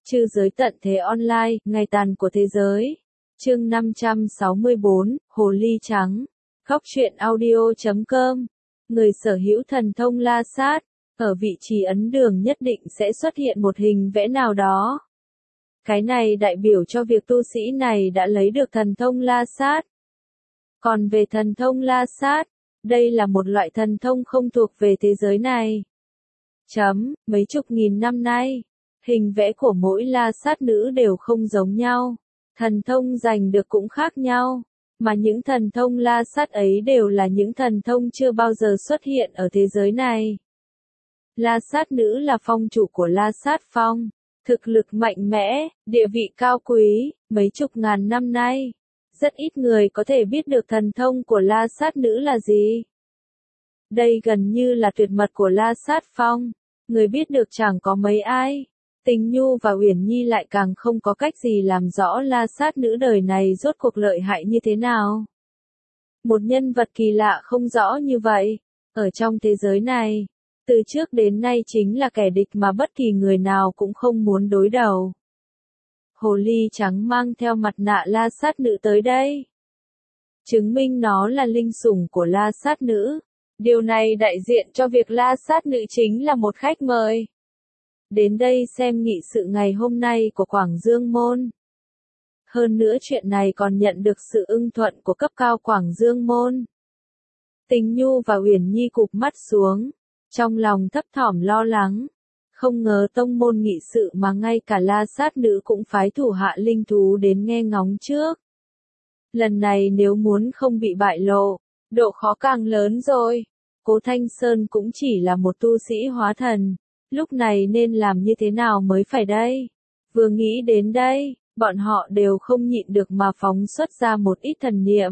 Trư giới tận thế online, ngày tàn của thế giới. Chương 564, Hồ ly trắng. Góc truyện audio.com. Người sở hữu thần thông La Sát, ở vị trí ấn đường nhất định sẽ xuất hiện một hình vẽ nào đó. Cái này đại biểu cho việc tu sĩ này đã lấy được thần thông La Sát. Còn về thần thông La Sát, đây là một loại thần thông không thuộc về thế giới này. Mấy chục nghìn năm nay, hình vẽ của mỗi La Sát nữ đều không giống nhau, thần thông giành được cũng khác nhau, mà những thần thông La Sát ấy đều là những thần thông chưa bao giờ xuất hiện ở thế giới này. La Sát nữ là phong chủ của La Sát Phong, thực lực mạnh mẽ, địa vị cao quý, mấy chục ngàn năm nay, rất ít người có thể biết được thần thông của La Sát nữ là gì. Đây gần như là tuyệt mật của La Sát Phong, người biết được chẳng có mấy ai. Tình Nhu và Uyển Nhi lại càng không có cách gì làm rõ La Sát nữ đời này rốt cuộc lợi hại như thế nào. Một nhân vật kỳ lạ không rõ như vậy, ở trong thế giới này, từ trước đến nay chính là kẻ địch mà bất kỳ người nào cũng không muốn đối đầu. Hồ ly trắng mang theo mặt nạ La Sát nữ tới đây, chứng minh nó là linh sủng của La Sát nữ. Điều này đại diện cho việc La Sát nữ chính là một khách mời đến đây xem nghị sự ngày hôm nay của Quảng Dương Môn. Hơn nữa chuyện này còn nhận được sự ưng thuận của cấp cao Quảng Dương Môn. Tình Nhu và Uyển Nhi cụp mắt xuống, trong lòng thấp thỏm lo lắng. Không ngờ tông môn nghị sự mà ngay cả La Sát nữ cũng phái thủ hạ linh thú đến nghe ngóng trước. Lần này nếu muốn không bị bại lộ, độ khó càng lớn rồi. Cố Thanh Sơn cũng chỉ là một tu sĩ hóa thần, lúc này nên làm như thế nào mới phải đây? Vừa nghĩ đến đây, bọn họ đều không nhịn được mà phóng xuất ra một ít thần niệm.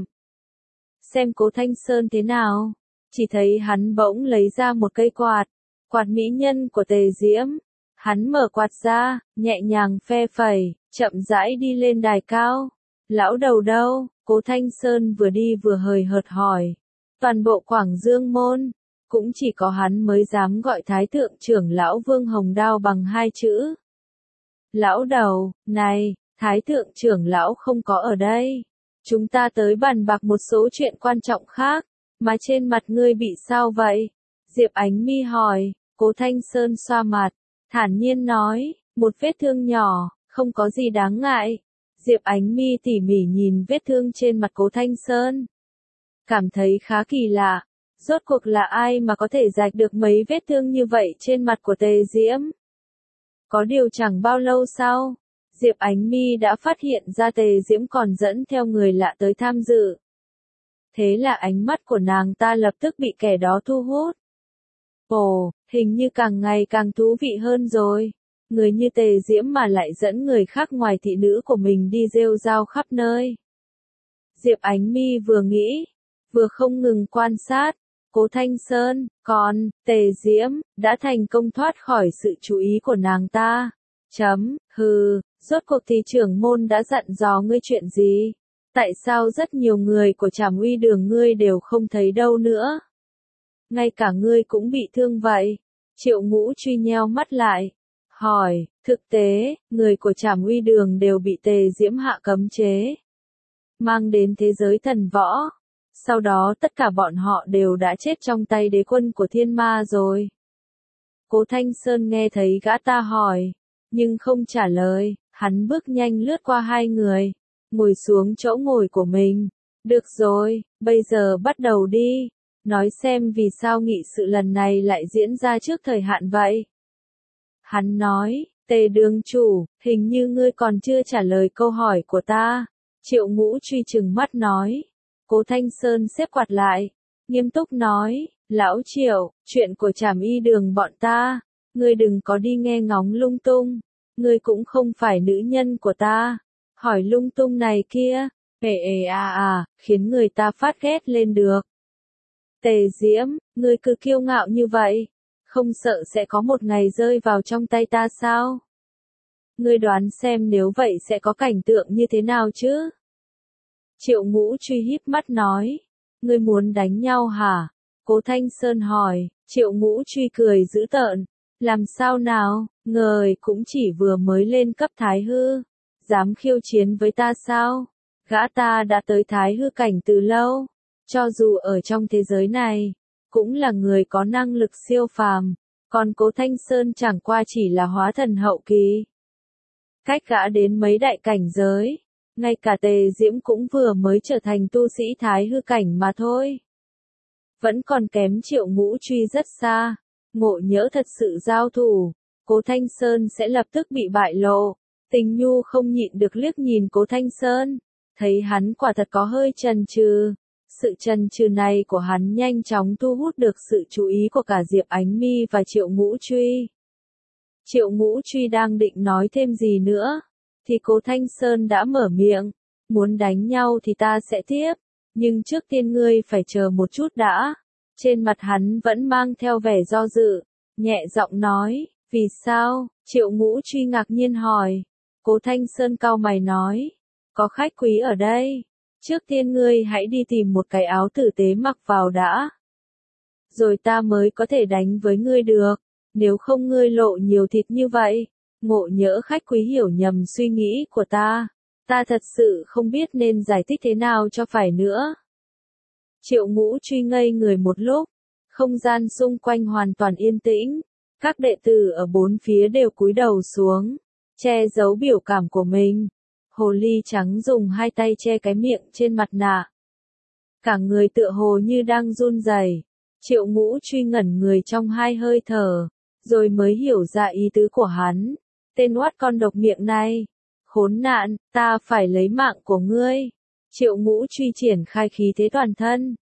Xem Cố Thanh Sơn thế nào? Chỉ thấy hắn bỗng lấy ra một cây quạt, quạt mỹ nhân của Tề Diễm. Hắn mở quạt ra, nhẹ nhàng phe phẩy, chậm rãi đi lên đài cao. Lão đầu đâu? Cố Thanh Sơn vừa đi vừa hời hợt hỏi. Toàn bộ Quảng Dương Môn, cũng chỉ có hắn mới dám gọi Thái thượng trưởng lão Vương Hồng Đao bằng hai chữ. Lão đầu, này, Thái thượng trưởng lão không có ở đây. Chúng ta tới bàn bạc một số chuyện quan trọng khác, mà trên mặt ngươi bị sao vậy? Diệp Ánh Mi hỏi. Cố Thanh Sơn xoa mặt, thản nhiên nói, một vết thương nhỏ, không có gì đáng ngại. Diệp Ánh Mi tỉ mỉ nhìn vết thương trên mặt Cố Thanh Sơn, cảm thấy khá kỳ lạ, rốt cuộc là ai mà có thể rạch được mấy vết thương như vậy trên mặt của Tề Diễm. Có điều chẳng bao lâu sau, Diệp Ánh Mi đã phát hiện ra Tề Diễm còn dẫn theo người lạ tới tham dự. Thế là ánh mắt của nàng ta lập tức bị kẻ đó thu hút. Ồ, hình như càng ngày càng thú vị hơn rồi. Người như Tề Diễm mà lại dẫn người khác ngoài thị nữ của mình đi rêu rao khắp nơi. Diệp Ánh Mi vừa nghĩ, vừa không ngừng quan sát. Cố Thanh Sơn, còn, Tề Diễm, đã thành công thoát khỏi sự chú ý của nàng ta. Rốt cuộc thì trưởng môn đã dặn dò ngươi chuyện gì? Tại sao rất nhiều người của Trảm Uy Đường ngươi đều không thấy đâu nữa? Ngay cả ngươi cũng bị thương vậy. Triệu Ngũ Truy nheo mắt lại, hỏi, thực tế, người của Trảm Uy Đường đều bị Tề Diễm hạ cấm chế, mang đến thế giới thần võ. Sau đó tất cả bọn họ đều đã chết trong tay đế quân của thiên ma rồi. Cố Thanh Sơn nghe thấy gã ta hỏi, nhưng không trả lời, hắn bước nhanh lướt qua hai người, ngồi xuống chỗ ngồi của mình. Được rồi, bây giờ bắt đầu đi, nói xem vì sao nghị sự lần này lại diễn ra trước thời hạn vậy. Hắn nói, Tề đường chủ, hình như ngươi còn chưa trả lời câu hỏi của ta. Triệu Ngũ Truy trừng mắt nói. Cố Thanh Sơn xếp quạt lại, nghiêm túc nói, lão Triệu, chuyện của Trảm Y Đường bọn ta, ngươi đừng có đi nghe ngóng lung tung, ngươi cũng không phải nữ nhân của ta, hỏi lung tung này kia, khiến người ta phát ghét lên được. Tề Diễm, ngươi cứ kiêu ngạo như vậy, không sợ sẽ có một ngày rơi vào trong tay ta sao? Ngươi đoán xem nếu vậy sẽ có cảnh tượng như thế nào chứ? Triệu Ngũ Truy híp mắt nói, ngươi muốn đánh nhau hả? Cố Thanh Sơn hỏi. Triệu Ngũ Truy cười dữ tợn, làm sao nào? Người cũng chỉ vừa mới lên cấp Thái hư, dám khiêu chiến với ta sao? Gã ta đã tới Thái hư cảnh từ lâu, cho dù ở trong thế giới này, cũng là người có năng lực siêu phàm, còn Cố Thanh Sơn chẳng qua chỉ là hóa thần hậu kỳ. Cách gã đến mấy đại cảnh giới, ngay cả Tề Diễm cũng vừa mới trở thành tu sĩ Thái hư cảnh mà thôi. Vẫn còn kém Triệu Ngũ Truy rất xa, ngộ nhỡ thật sự giao thủ, Cố Thanh Sơn sẽ lập tức bị bại lộ. Tình Nhu không nhịn được liếc nhìn Cố Thanh Sơn, thấy hắn quả thật có hơi chần chừ. Sự chần chừ này của hắn nhanh chóng thu hút được sự chú ý của cả Diệp Ánh Mi và Triệu Ngũ Truy. Triệu Ngũ Truy đang định nói thêm gì nữa, thì Cố Thanh Sơn đã mở miệng, muốn đánh nhau thì ta sẽ tiếp, nhưng trước tiên ngươi phải chờ một chút đã. Trên mặt hắn vẫn mang theo vẻ do dự, nhẹ giọng nói, vì sao? Triệu Ngũ Truy ngạc nhiên hỏi. Cố Thanh Sơn cau mày nói, có khách quý ở đây, trước tiên ngươi hãy đi tìm một cái áo tử tế mặc vào đã. Rồi ta mới có thể đánh với ngươi được, nếu không ngươi lộ nhiều thịt như vậy, ngộ nhỡ khách quý hiểu nhầm suy nghĩ của ta thật sự không biết nên giải thích thế nào cho phải nữa. Triệu Ngũ Truy ngây người một lúc, không gian xung quanh hoàn toàn yên tĩnh, các đệ tử ở bốn phía đều cúi đầu xuống, che giấu biểu cảm của mình. Hồ ly trắng dùng hai tay che cái miệng trên mặt nạ. Cả người tựa hồ như đang run rẩy. Triệu Ngũ Truy ngẩn người trong hai hơi thở, rồi mới hiểu ra ý tứ của hắn. Tên oát con độc miệng này, khốn nạn, ta phải lấy mạng của ngươi. Triệu Ngũ Truy triển khai khí thế toàn thân,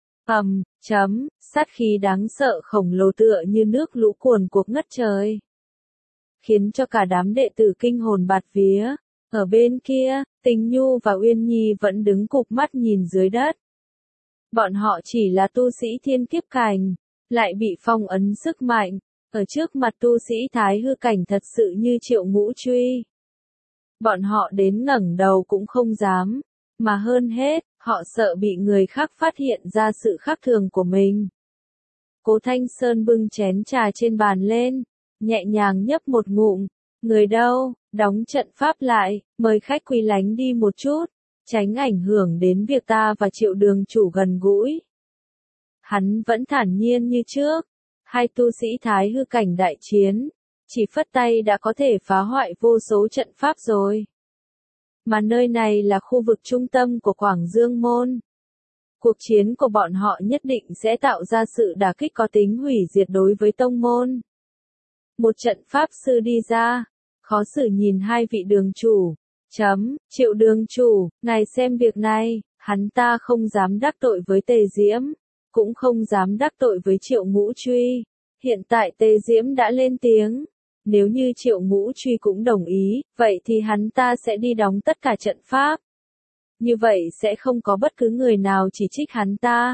sát khí đáng sợ khổng lồ tựa như nước lũ cuồn cuộn ngất trời, khiến cho cả đám đệ tử kinh hồn bạt vía. Ở bên kia, Tình Nhu và Uyên Nhi vẫn đứng cụp mắt nhìn dưới đất. Bọn họ chỉ là tu sĩ thiên kiếp cảnh, lại bị phong ấn sức mạnh, ở trước mặt tu sĩ Thái hư cảnh thật sự như Triệu Ngũ Truy. Bọn họ đến ngẩng đầu cũng không dám, mà hơn hết, họ sợ bị người khác phát hiện ra sự khác thường của mình. Cố Thanh Sơn bưng chén trà trên bàn lên, nhẹ nhàng nhấp một ngụm. Người đâu, đóng trận pháp lại, mời khách quý lánh đi một chút, tránh ảnh hưởng đến việc ta và Triệu đường chủ gần gũi. Hắn vẫn thản nhiên như trước, hai tu sĩ Thái hư cảnh đại chiến, chỉ phất tay đã có thể phá hoại vô số trận pháp rồi. Mà nơi này là khu vực trung tâm của Quảng Dương Môn. Cuộc chiến của bọn họ nhất định sẽ tạo ra sự đả kích có tính hủy diệt đối với tông môn. Một trận pháp sư đi ra, khó xử nhìn hai vị đường chủ. Triệu đường chủ, ngài xem việc này, hắn ta không dám đắc tội với Tề Diễm, cũng không dám đắc tội với Triệu Ngũ Truy. Hiện tại Tề Diễm đã lên tiếng, nếu như Triệu Ngũ Truy cũng đồng ý, vậy thì hắn ta sẽ đi đóng tất cả trận pháp. Như vậy sẽ không có bất cứ người nào chỉ trích hắn ta.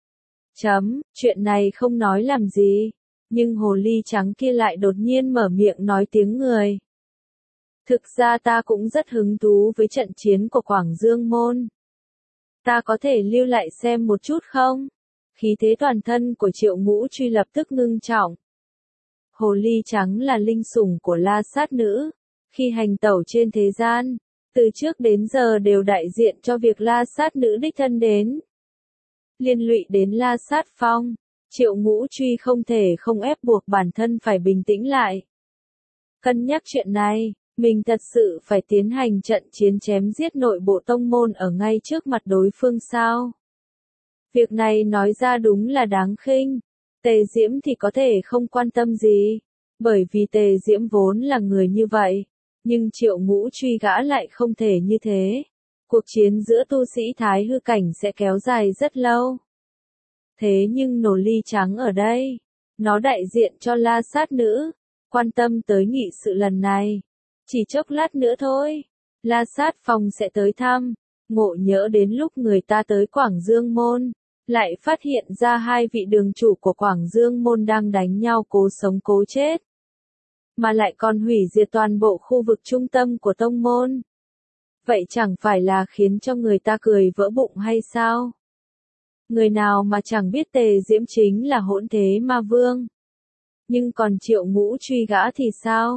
Chuyện này không nói làm gì, nhưng hồ ly trắng kia lại đột nhiên mở miệng nói tiếng người. Thực ra ta cũng rất hứng thú với trận chiến của Quảng Dương Môn. Ta có thể lưu lại xem một chút không? Khí thế toàn thân của Triệu Ngũ Truy lập tức ngưng trọng. Hồ ly trắng là linh sủng của La Sát Nữ, khi hành tẩu trên thế gian, từ trước đến giờ đều đại diện cho việc La Sát Nữ đích thân đến. Liên lụy đến La Sát Phong, Triệu Ngũ Truy không thể không ép buộc bản thân phải bình tĩnh lại. Cân nhắc chuyện này, mình thật sự phải tiến hành trận chiến chém giết nội bộ tông môn ở ngay trước mặt đối phương sao? Việc này nói ra đúng là đáng khinh. Tề Diễm thì có thể không quan tâm gì, bởi vì Tề Diễm vốn là người như vậy, nhưng Triệu Ngũ Truy gã lại không thể như thế. Cuộc chiến giữa tu sĩ Thái hư cảnh sẽ kéo dài rất lâu. Thế nhưng nổ ly trắng ở đây, nó đại diện cho La Sát Nữ, quan tâm tới nghị sự lần này. Chỉ chốc lát nữa thôi, La Sát Phong sẽ tới thăm, ngộ nhỡ đến lúc người ta tới Quảng Dương Môn, lại phát hiện ra hai vị đường chủ của Quảng Dương Môn đang đánh nhau cố sống cố chết. Mà lại còn hủy diệt toàn bộ khu vực trung tâm của tông môn. Vậy chẳng phải là khiến cho người ta cười vỡ bụng hay sao? Người nào mà chẳng biết Tề Diễm chính là hỗn thế ma vương. Nhưng còn Triệu Ngũ Truy gã thì sao?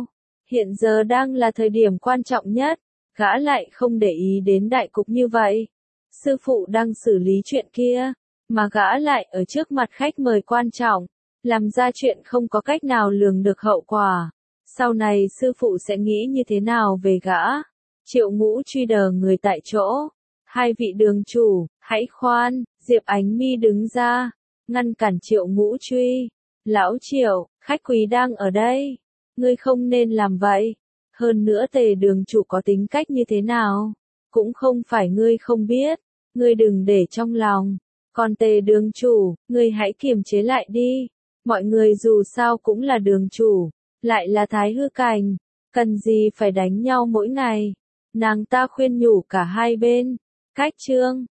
Hiện giờ đang là thời điểm quan trọng nhất, gã lại không để ý đến đại cục như vậy. Sư phụ đang xử lý chuyện kia, mà gã lại ở trước mặt khách mời quan trọng, làm ra chuyện không có cách nào lường được hậu quả. Sau này sư phụ sẽ nghĩ như thế nào về gã? Triệu Ngũ Truy đờ người tại chỗ. Hai vị đường chủ, hãy khoan, Diệp Ánh Mi đứng ra, ngăn cản Triệu Ngũ Truy. Lão Triệu, khách quý đang ở đây. Ngươi không nên làm vậy. Hơn nữa Tề đường chủ có tính cách như thế nào? Cũng không phải ngươi không biết. Ngươi đừng để trong lòng. Còn Tề đường chủ, ngươi hãy kiềm chế lại đi. Mọi người dù sao cũng là đường chủ, lại là Thái Hư Cảnh. Cần gì phải đánh nhau mỗi ngày? Nàng ta khuyên nhủ cả hai bên. Cách chương